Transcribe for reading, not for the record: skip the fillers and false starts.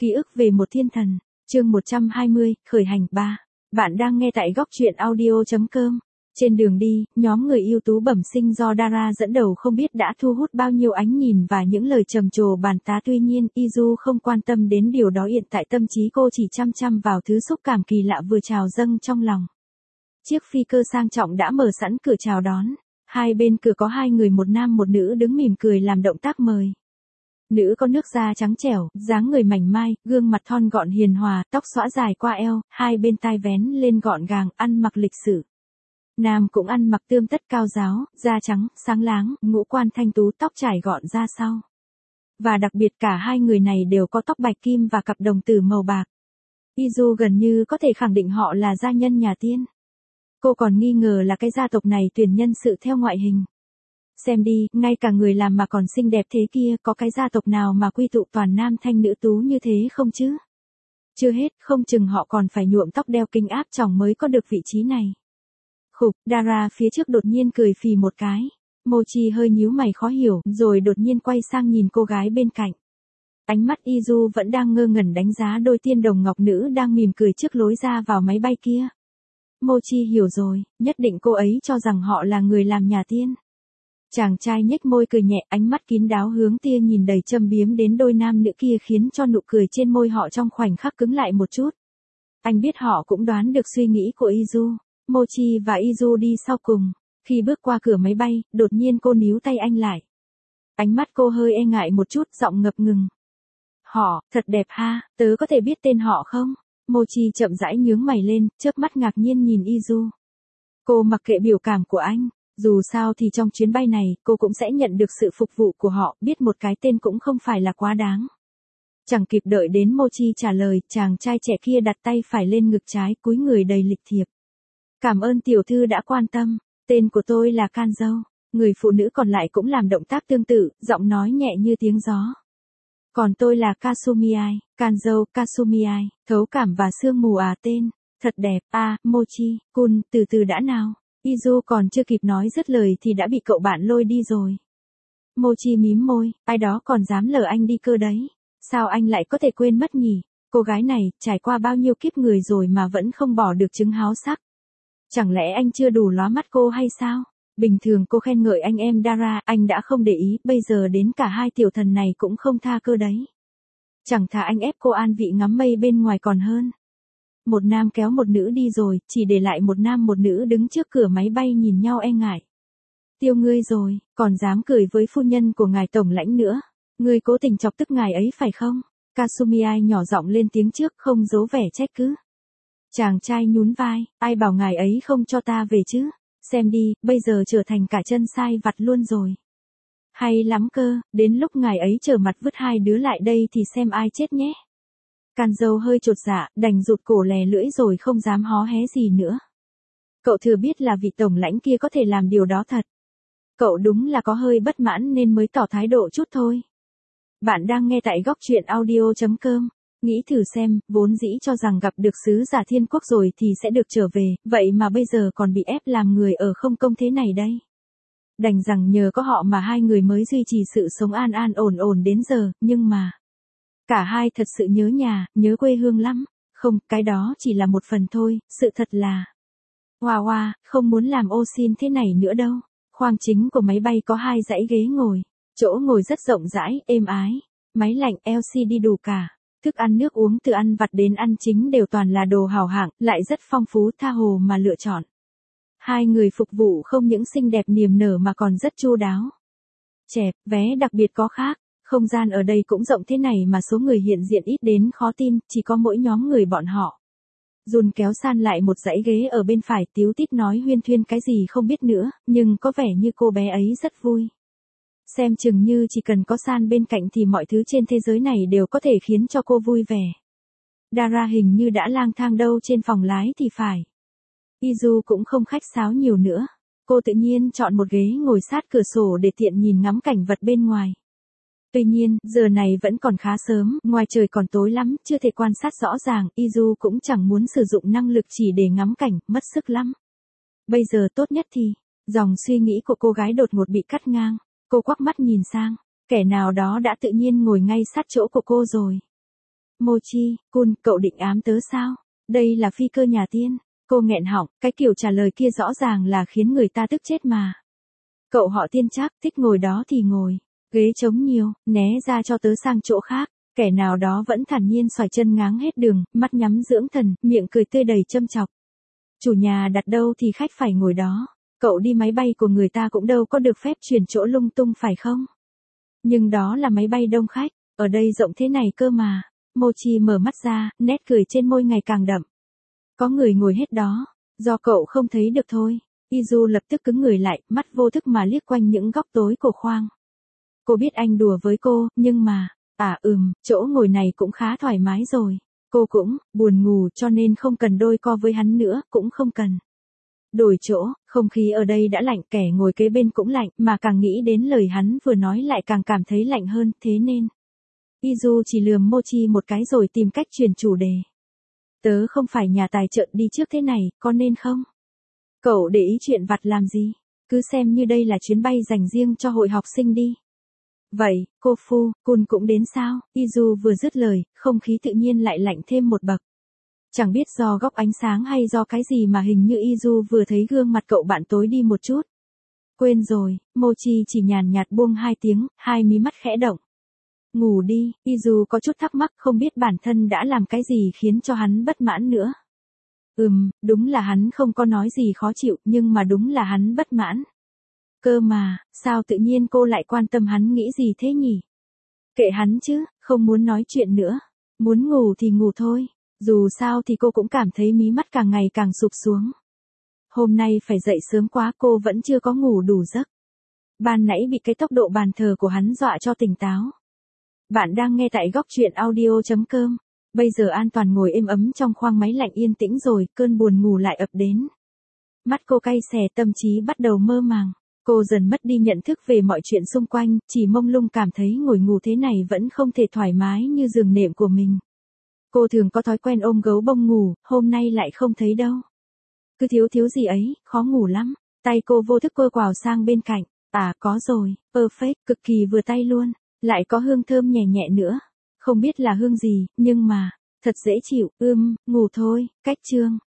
Ký ức về một thiên thần, chương 120, khởi hành 3. Bạn đang nghe tại góc truyện audio.com. Trên đường đi, nhóm người ưu tú bẩm sinh do Dara dẫn đầu không biết đã thu hút bao nhiêu ánh nhìn và những lời trầm trồ bàn tán. Tuy nhiên, Izu không quan tâm đến điều đó, hiện tại tâm trí cô chỉ chăm chăm vào thứ xúc cảm kỳ lạ vừa trào dâng trong lòng. Chiếc phi cơ sang trọng đã mở sẵn cửa chào đón. Hai bên cửa có hai người, một nam một nữ đứng mỉm cười làm động tác mời. Nữ có nước da trắng trẻo, dáng người mảnh mai, gương mặt thon gọn hiền hòa, tóc xõa dài qua eo, hai bên tai vén lên gọn gàng, ăn mặc lịch sự. Nam cũng ăn mặc tươm tất cao ráo, da trắng, sáng láng, ngũ quan thanh tú, tóc trải gọn ra sau. Và đặc biệt cả hai người này đều có tóc bạch kim và cặp đồng tử màu bạc. Izu gần như có thể khẳng định họ là gia nhân nhà Tiên. Cô còn nghi ngờ là cái gia tộc này tuyển nhân sự theo ngoại hình. Xem đi, ngay cả người làm mà còn xinh đẹp thế kia, có cái gia tộc nào mà quy tụ toàn nam thanh nữ tú như thế không chứ? Chưa hết, không chừng họ còn phải nhuộm tóc đeo kính áp tròng mới có được vị trí này. Khục, Dara phía trước đột nhiên cười phì một cái. Mochi hơi nhíu mày khó hiểu, rồi đột nhiên quay sang nhìn cô gái bên cạnh. Ánh mắt Izu vẫn đang ngơ ngẩn đánh giá đôi tiên đồng ngọc nữ đang mỉm cười trước lối ra vào máy bay kia. Mochi hiểu rồi, nhất định cô ấy cho rằng họ là người làm nhà Tiên. Chàng trai nhếch môi cười nhẹ, ánh mắt kín đáo hướng tia nhìn đầy châm biếm đến đôi nam nữ kia khiến cho nụ cười trên môi họ trong khoảnh khắc cứng lại một chút. Anh biết họ cũng đoán được suy nghĩ của Izu. Mochi và Izu đi sau cùng. Khi bước qua cửa máy bay, đột nhiên cô níu tay anh lại. Ánh mắt cô hơi e ngại một chút, giọng ngập ngừng. Họ, thật đẹp ha, tớ có thể biết tên họ không? Mochi chậm rãi nhướng mày lên, chớp mắt ngạc nhiên nhìn Izu. Cô mặc kệ biểu cảm của anh. Dù sao thì trong chuyến bay này, cô cũng sẽ nhận được sự phục vụ của họ, biết một cái tên cũng không phải là quá đáng. Chẳng kịp đợi đến Mochi trả lời, chàng trai trẻ kia đặt tay phải lên ngực trái, cúi người đầy lịch thiệp. Cảm ơn tiểu thư đã quan tâm, tên của tôi là Kanzo. Người phụ nữ còn lại cũng làm động tác tương tự, giọng nói nhẹ như tiếng gió. Còn tôi là Kasumiai, Kanzo, Kasumiai, thấu cảm và sương mù tên. Thật đẹp, Mochi-kun, từ từ đã nào. Izu còn chưa kịp nói dứt lời thì đã bị cậu bạn lôi đi rồi. Mochi mím môi, ai đó còn dám lờ anh đi cơ đấy. Sao anh lại có thể quên mất nhỉ? Cô gái này, trải qua bao nhiêu kiếp người rồi mà vẫn không bỏ được trứng háo sắc. Chẳng lẽ anh chưa đủ lóa mắt cô hay sao? Bình thường cô khen ngợi anh em Dara, anh đã không để ý, bây giờ đến cả hai tiểu thần này cũng không tha cơ đấy. Chẳng thà anh ép cô an vị ngắm mây bên ngoài còn hơn. Một nam kéo một nữ đi rồi, chỉ để lại một nam một nữ đứng trước cửa máy bay nhìn nhau e ngại. Tiêu ngươi rồi, còn dám cười với phu nhân của ngài tổng lãnh nữa. Ngươi cố tình chọc tức ngài ấy phải không? Kasumiai nhỏ giọng lên tiếng trước, không giấu vẻ trách cứ. Chàng trai nhún vai, ai bảo ngài ấy không cho ta về chứ? Xem đi, bây giờ trở thành cả chân sai vặt luôn rồi. Hay lắm cơ, đến lúc ngài ấy trở mặt vứt hai đứa lại đây thì xem ai chết nhé. Kanzo hơi chột dạ, đành rụt cổ lè lưỡi rồi không dám hó hé gì nữa. Cậu thừa biết là vị tổng lãnh kia có thể làm điều đó thật. Cậu đúng là có hơi bất mãn nên mới tỏ thái độ chút thôi. Bạn đang nghe tại góc truyện audio.com. Nghĩ thử xem, vốn dĩ cho rằng gặp được sứ giả thiên quốc rồi thì sẽ được trở về, vậy mà bây giờ còn bị ép làm người ở không công thế này đây. Đành rằng nhờ có họ mà hai người mới duy trì sự sống an an ổn ổn đến giờ, nhưng mà... Cả hai thật sự nhớ nhà, nhớ quê hương lắm. Không, cái đó chỉ là một phần thôi, sự thật là... Hoa, không muốn làm ô xin thế này nữa đâu. Khoang chính của máy bay có hai dãy ghế ngồi. Chỗ ngồi rất rộng rãi, êm ái. Máy lạnh LCD đủ cả. Thức ăn nước uống từ ăn vặt đến ăn chính đều toàn là đồ hảo hạng, lại rất phong phú tha hồ mà lựa chọn. Hai người phục vụ không những xinh đẹp niềm nở mà còn rất chu đáo. Chẹp, vé đặc biệt có khác. Không gian ở đây cũng rộng thế này mà số người hiện diện ít đến khó tin, chỉ có mỗi nhóm người bọn họ. Jun kéo San lại một dãy ghế ở bên phải, tíu tít nói huyên thuyên cái gì không biết nữa, nhưng có vẻ như cô bé ấy rất vui. Xem chừng như chỉ cần có San bên cạnh thì mọi thứ trên thế giới này đều có thể khiến cho cô vui vẻ. Dara hình như đã lang thang đâu trên phòng lái thì phải. Izu cũng không khách sáo nhiều nữa. Cô tự nhiên chọn một ghế ngồi sát cửa sổ để tiện nhìn ngắm cảnh vật bên ngoài. Tuy nhiên, giờ này vẫn còn khá sớm, ngoài trời còn tối lắm, chưa thể quan sát rõ ràng, Izu cũng chẳng muốn sử dụng năng lực chỉ để ngắm cảnh, mất sức lắm. Bây giờ tốt nhất thì, dòng suy nghĩ của cô gái đột ngột bị cắt ngang, cô quắc mắt nhìn sang, kẻ nào đó đã tự nhiên ngồi ngay sát chỗ của cô rồi. Mochi, Kun, cậu định ám tớ sao? Đây là phi cơ nhà tiên. Cô nghẹn họng, cái kiểu trả lời kia rõ ràng là khiến người ta tức chết mà. Cậu họ Tiên chắc, thích ngồi đó thì ngồi. Ghế trống nhiều, né ra cho tớ sang chỗ khác. Kẻ nào đó vẫn thản nhiên xoài chân ngáng hết đường, mắt nhắm dưỡng thần, miệng cười tươi đầy châm chọc. Chủ nhà đặt đâu thì khách phải ngồi đó. Cậu đi máy bay của người ta cũng đâu có được phép chuyển chỗ lung tung phải không? Nhưng đó là máy bay đông khách, ở đây rộng thế này cơ mà. Mochi mở mắt ra, nét cười trên môi ngày càng đậm. Có người ngồi hết đó, do cậu không thấy được thôi. Izu lập tức cứng người lại, mắt vô thức mà liếc quanh những góc tối của khoang. Cô biết anh đùa với cô, nhưng mà, chỗ ngồi này cũng khá thoải mái rồi. Cô cũng, buồn ngủ cho nên không cần đôi co với hắn nữa, cũng không cần. Đổi chỗ, không khí ở đây đã lạnh, kẻ ngồi kế bên cũng lạnh, mà càng nghĩ đến lời hắn vừa nói lại càng cảm thấy lạnh hơn, thế nên. Izu chỉ lườm Mochi một cái rồi tìm cách chuyển chủ đề. Tớ không phải nhà tài trợ đi trước thế này, có nên không? Cậu để ý chuyện vặt làm gì? Cứ xem như đây là chuyến bay dành riêng cho hội học sinh đi. Vậy, cô Fu, Kun cũng đến sao? Izu vừa dứt lời, không khí tự nhiên lại lạnh thêm một bậc. Chẳng biết do góc ánh sáng hay do cái gì mà hình như Izu vừa thấy gương mặt cậu bạn tối đi một chút. Quên rồi, Mochi chỉ nhàn nhạt buông hai tiếng, hai mí mắt khẽ động. Ngủ đi, Izu có chút thắc mắc không biết bản thân đã làm cái gì khiến cho hắn bất mãn nữa. Đúng là hắn không có nói gì khó chịu, nhưng mà đúng là hắn bất mãn. Cơ mà, sao tự nhiên cô lại quan tâm hắn nghĩ gì thế nhỉ? Kệ hắn chứ, không muốn nói chuyện nữa. Muốn ngủ thì ngủ thôi. Dù sao thì cô cũng cảm thấy mí mắt càng ngày càng sụp xuống. Hôm nay phải dậy sớm quá, cô vẫn chưa có ngủ đủ giấc. Ban nãy bị cái tốc độ bàn thờ của hắn dọa cho tỉnh táo. Bạn đang nghe tại góc truyện audio.com. Bây giờ an toàn ngồi êm ấm trong khoang máy lạnh yên tĩnh rồi, cơn buồn ngủ lại ập đến. Mắt cô cay xè, tâm trí bắt đầu mơ màng. Cô dần mất đi nhận thức về mọi chuyện xung quanh, chỉ mông lung cảm thấy ngồi ngủ thế này vẫn không thể thoải mái như giường nệm của mình. Cô thường có thói quen ôm gấu bông ngủ, hôm nay lại không thấy đâu. Cứ thiếu gì ấy, khó ngủ lắm. Tay cô vô thức quơ quào sang bên cạnh. Có rồi, perfect, cực kỳ vừa tay luôn. Lại có hương thơm nhẹ nhẹ nữa. Không biết là hương gì, nhưng mà, thật dễ chịu, ngủ thôi, cách chương.